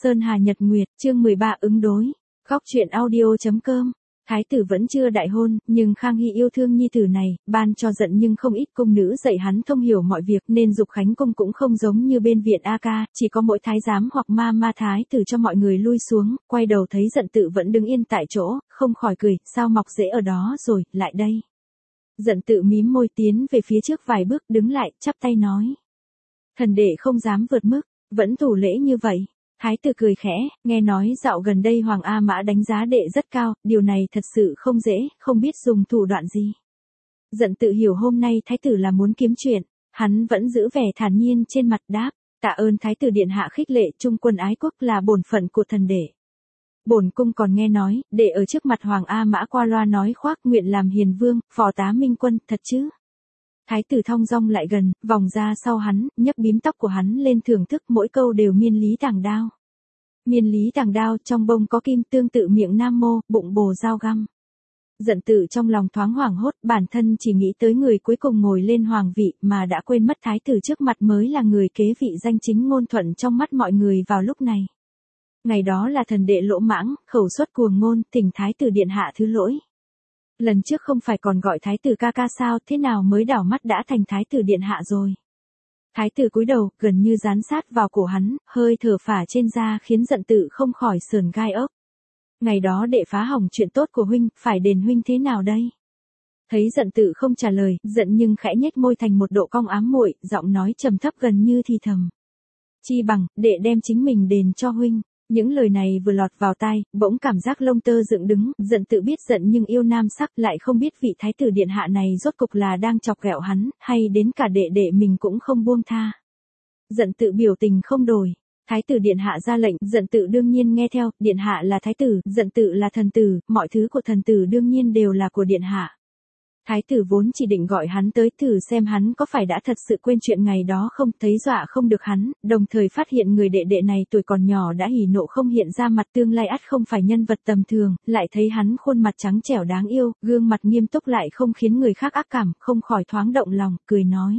Sơn Hà Nhật Nguyệt, chương 13 ứng đối. Góc truyện audio.com. Thái tử vẫn chưa đại hôn, nhưng Khang Hy yêu thương nhi tử này, ban cho giận nhưng không ít cung nữ dạy hắn thông hiểu mọi việc, nên Dục Khánh cung cũng không giống như bên viện A Ca, chỉ có mỗi thái giám hoặc ma thái tử cho mọi người lui xuống, quay đầu thấy giận tự vẫn đứng yên tại chỗ, không khỏi cười, sao mọc rễ ở đó rồi, lại đây. Giận tự mím môi tiến về phía trước vài bước, đứng lại, chắp tay nói. Thần đệ không dám vượt mức, vẫn thủ lễ như vậy. Thái tử cười khẽ, nghe nói dạo gần đây Hoàng A Mã đánh giá đệ rất cao, điều này thật sự không dễ, không biết dùng thủ đoạn gì. Giận tự hiểu hôm nay thái tử là muốn kiếm chuyện, hắn vẫn giữ vẻ thản nhiên trên mặt đáp, tạ ơn thái tử điện hạ khích lệ, trung quân ái quốc là bổn phận của thần đệ. Bổn cung còn nghe nói, đệ ở trước mặt Hoàng A Mã qua loa nói khoác nguyện làm hiền vương, phò tá minh quân, thật chứ? Thái tử thong dong lại gần, vòng ra sau hắn, nhấc bím tóc của hắn lên thưởng thức, mỗi câu đều miên lý tàng đao. Miên lý tàng đao, trong bông có kim, tương tự miệng nam mô, bụng bồ dao găm. Giận tự trong lòng thoáng hoảng hốt, bản thân chỉ nghĩ tới người cuối cùng ngồi lên hoàng vị, mà đã quên mất thái tử trước mặt mới là người kế vị danh chính ngôn thuận trong mắt mọi người vào lúc này. Ngày đó là thần đệ lỗ mãng, khẩu xuất cuồng ngôn, thỉnh thái tử điện hạ thứ lỗi. Lần trước không phải còn gọi thái tử ca ca sao, thế nào mới đảo mắt đã thành thái tử điện hạ rồi. Thái tử cúi đầu, gần như dán sát vào cổ hắn, hơi thở phả trên da khiến giận tự không khỏi sờn gai ốc. Ngày đó đệ phá hỏng chuyện tốt của huynh, phải đền huynh thế nào đây? Thấy giận tự không trả lời, giận nhưng khẽ nhếch môi thành một độ cong ám muội, giọng nói trầm thấp gần như thì thầm. Chi bằng, đệ đem chính mình đền cho huynh. Những lời này vừa lọt vào tai, bỗng cảm giác lông tơ dựng đứng, giận tự biết giận nhưng yêu nam sắc, lại không biết vị thái tử điện hạ này rốt cục là đang chọc ghẹo hắn, hay đến cả đệ đệ mình cũng không buông tha. Giận tự biểu tình không đổi. Thái tử điện hạ ra lệnh, giận tự đương nhiên nghe theo, điện hạ là thái tử, giận tự là thần tử, mọi thứ của thần tử đương nhiên đều là của điện hạ. Thái tử vốn chỉ định gọi hắn tới thử xem hắn có phải đã thật sự quên chuyện ngày đó không, thấy dọa không được hắn, đồng thời phát hiện người đệ đệ này tuổi còn nhỏ đã hỉ nộ không hiện ra mặt, tương lai ắt không phải nhân vật tầm thường, lại thấy hắn khuôn mặt trắng trẻo đáng yêu, gương mặt nghiêm túc lại không khiến người khác ác cảm, không khỏi thoáng động lòng, cười nói.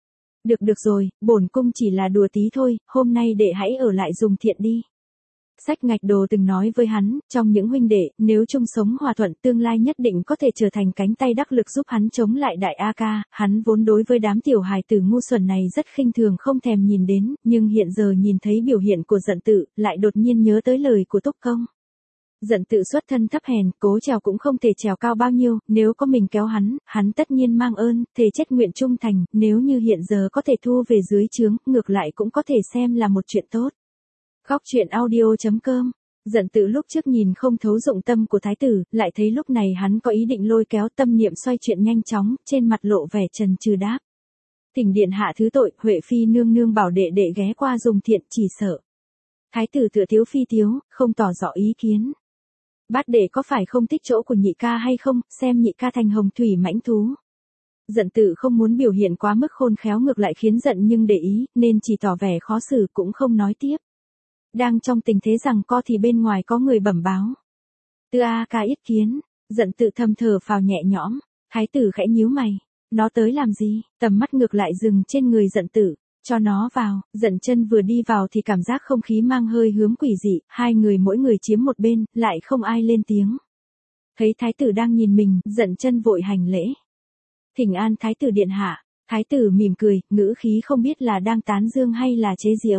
Được rồi, bổn cung chỉ là đùa tí thôi, hôm nay đệ hãy ở lại dùng thiện đi. Sách Ngạch Đồ từng nói với hắn, trong những huynh đệ, nếu chung sống hòa thuận tương lai nhất định có thể trở thành cánh tay đắc lực giúp hắn chống lại đại A Ca, hắn vốn đối với đám tiểu hài tử ngu xuẩn này rất khinh thường không thèm nhìn đến, nhưng hiện giờ nhìn thấy biểu hiện của giận tự, lại đột nhiên nhớ tới lời của Túc Công. Giận tự xuất thân thấp hèn, cố trèo cũng không thể trèo cao bao nhiêu, nếu có mình kéo hắn tất nhiên mang ơn, thề chết nguyện trung thành, nếu như hiện giờ có thể thu về dưới trướng, ngược lại cũng có thể xem là một chuyện tốt. Góc truyện audio.com. Giận tự lúc trước nhìn không thấu dụng tâm của thái tử, lại thấy lúc này hắn có ý định lôi kéo, tâm niệm xoay chuyện nhanh chóng, trên mặt lộ vẻ trần trừ đáp. Thỉnh điện hạ thứ tội, Huệ phi nương nương bảo đệ đệ ghé qua dùng thiện, chỉ sợ. Thái tử tựa thiếu phi thiếu, không tỏ rõ ý kiến. Bát đệ có phải không thích chỗ của nhị ca hay không, xem nhị ca thành hồng thủy mãnh thú. Giận tự không muốn biểu hiện quá mức khôn khéo ngược lại khiến giận nhưng để ý, nên chỉ tỏ vẻ khó xử cũng không nói tiếp. Đang trong tình thế rằng co thì bên ngoài có người bẩm báo. Tư A Ca yết kiến, giận tự thầm thở phào nhẹ nhõm, thái tử khẽ nhíu mày, nó tới làm gì, tầm mắt ngược lại dừng trên người giận tự, cho nó vào, giận chân vừa đi vào thì cảm giác không khí mang hơi hướng quỷ dị, hai người mỗi người chiếm một bên, lại không ai lên tiếng. Thấy thái tử đang nhìn mình, giận chân vội hành lễ. Thỉnh an thái tử điện hạ, thái tử mỉm cười, ngữ khí không biết là đang tán dương hay là chế giễu.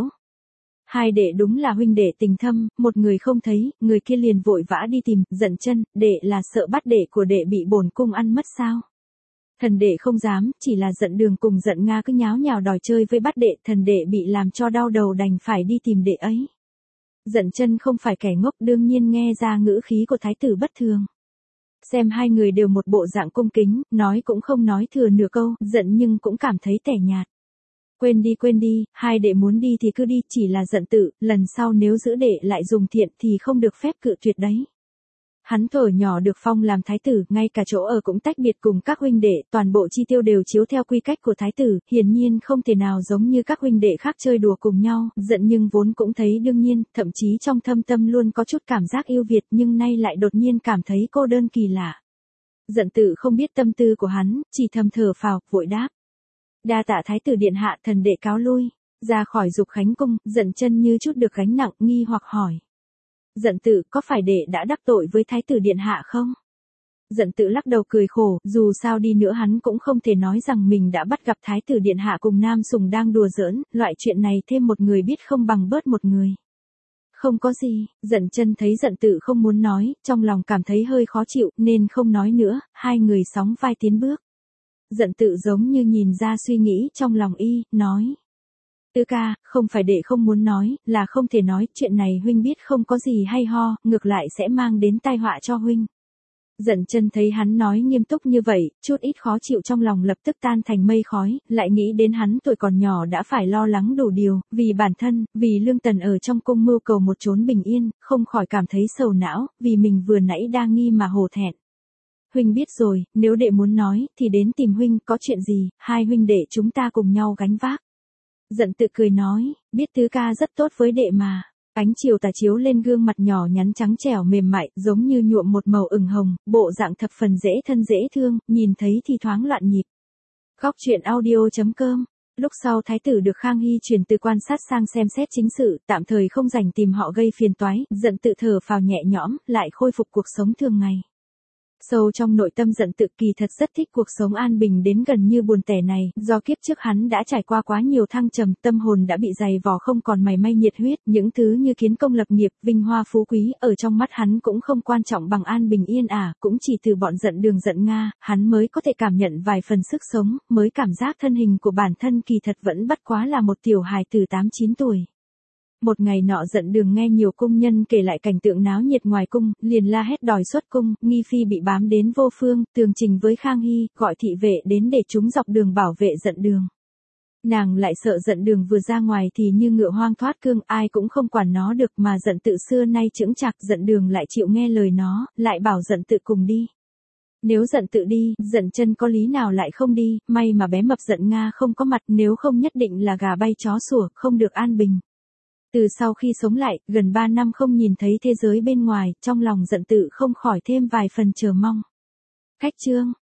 Hai đệ đúng là huynh đệ tình thâm, một người không thấy, người kia liền vội vã đi tìm, giận chân, đệ là sợ bắt đệ của đệ bị bổn cung ăn mất sao? Thần đệ không dám, chỉ là giận đường cùng giận Nga cứ nháo nhào đòi chơi với bắt đệ, thần đệ bị làm cho đau đầu đành phải đi tìm đệ ấy. Giận chân không phải kẻ ngốc, đương nhiên nghe ra ngữ khí của thái tử bất thường. Xem hai người đều một bộ dạng cung kính, nói cũng không nói thừa nửa câu, giận nhưng cũng cảm thấy tẻ nhạt. Quên đi, hai đệ muốn đi thì cứ đi, chỉ là giận tự, lần sau nếu giữ đệ lại dùng thiện thì không được phép cự tuyệt đấy. Hắn thuở nhỏ được phong làm thái tử, ngay cả chỗ ở cũng tách biệt cùng các huynh đệ, toàn bộ chi tiêu đều chiếu theo quy cách của thái tử, hiển nhiên không thể nào giống như các huynh đệ khác chơi đùa cùng nhau, giận nhưng vốn cũng thấy đương nhiên, thậm chí trong thâm tâm luôn có chút cảm giác yêu Việt nhưng nay lại đột nhiên cảm thấy cô đơn kỳ lạ. Giận tự không biết tâm tư của hắn, chỉ thầm thở phào, vội đáp. Đa tạ thái tử điện hạ, thần đệ cáo lui. Ra khỏi Dục Khánh cung, Dận Chân như chút được gánh nặng, nghi hoặc hỏi. Dận Tự, có phải đệ đã đắc tội với Thái tử điện hạ không? Dận Tự lắc đầu cười khổ, dù sao đi nữa hắn cũng không thể nói rằng mình đã bắt gặp Thái tử điện hạ cùng Nam Sùng đang đùa giỡn, loại chuyện này thêm một người biết không bằng bớt một người. Không có gì, Dận Chân thấy Dận Tự không muốn nói, trong lòng cảm thấy hơi khó chịu, nên không nói nữa, hai người sóng vai tiến bước. Dận Tự giống như nhìn ra suy nghĩ trong lòng y, nói. Tứ ca, không phải đệ không muốn nói, là không thể nói, chuyện này huynh biết không có gì hay ho, ngược lại sẽ mang đến tai họa cho huynh. Dận Chân thấy hắn nói nghiêm túc như vậy, chút ít khó chịu trong lòng lập tức tan thành mây khói, lại nghĩ đến hắn tuổi còn nhỏ đã phải lo lắng đủ điều, vì bản thân, vì Lương Tần ở trong cung mưu cầu một chốn bình yên, không khỏi cảm thấy sầu não, vì mình vừa nãy đa nghi mà hổ thẹn. Huynh biết rồi, nếu đệ muốn nói, thì đến tìm huynh, có chuyện gì, hai huynh đệ chúng ta cùng nhau gánh vác. Dận Tự cười nói, biết tứ ca rất tốt với đệ mà. Ánh chiều tà chiếu lên gương mặt nhỏ nhắn trắng trẻo mềm mại, giống như nhuộm một màu ửng hồng, bộ dạng thập phần dễ thân dễ thương, nhìn thấy thì thoáng loạn nhịp. Góc truyện audio.com. Lúc sau thái tử được Khang Hy chuyển từ quan sát sang xem xét chính sự, tạm thời không rảnh tìm họ gây phiền toái, Dận Tự thở phào nhẹ nhõm, lại khôi phục cuộc sống thường ngày. Sâu trong nội tâm Dận Tự kỳ thật rất thích cuộc sống an bình đến gần như buồn tẻ này, do kiếp trước hắn đã trải qua quá nhiều thăng trầm, tâm hồn đã bị dày vò không còn mảy may nhiệt huyết, những thứ như kiến công lập nghiệp, vinh hoa phú quý, ở trong mắt hắn cũng không quan trọng bằng an bình yên ả, cũng chỉ từ bọn Dận Đường Dận Nga, hắn mới có thể cảm nhận vài phần sức sống, mới cảm giác thân hình của bản thân kỳ thật vẫn bất quá là một tiểu hài từ 8-9 tuổi. Một ngày nọ Dận Đường nghe nhiều cung nhân kể lại cảnh tượng náo nhiệt ngoài cung, liền la hét đòi xuất cung, nghi phi bị bám đến vô phương, tường trình với Khang Hy, gọi thị vệ đến để chúng dọc đường bảo vệ Dận Đường. Nàng lại sợ Dận Đường vừa ra ngoài thì như ngựa hoang thoát cương, ai cũng không quản nó được, mà Dận Tự xưa nay chững chạc, Dận Đường lại chịu nghe lời nó, lại bảo Dận Tự cùng đi. Nếu Dận Tự đi, Dận Chân có lý nào lại không đi, may mà bé mập Dận Nga không có mặt, nếu không nhất định là gà bay chó sủa, không được an bình. Từ sau khi sống lại, gần 3 năm không nhìn thấy thế giới bên ngoài, trong lòng Dận Tự không khỏi thêm vài phần chờ mong. Khách chương.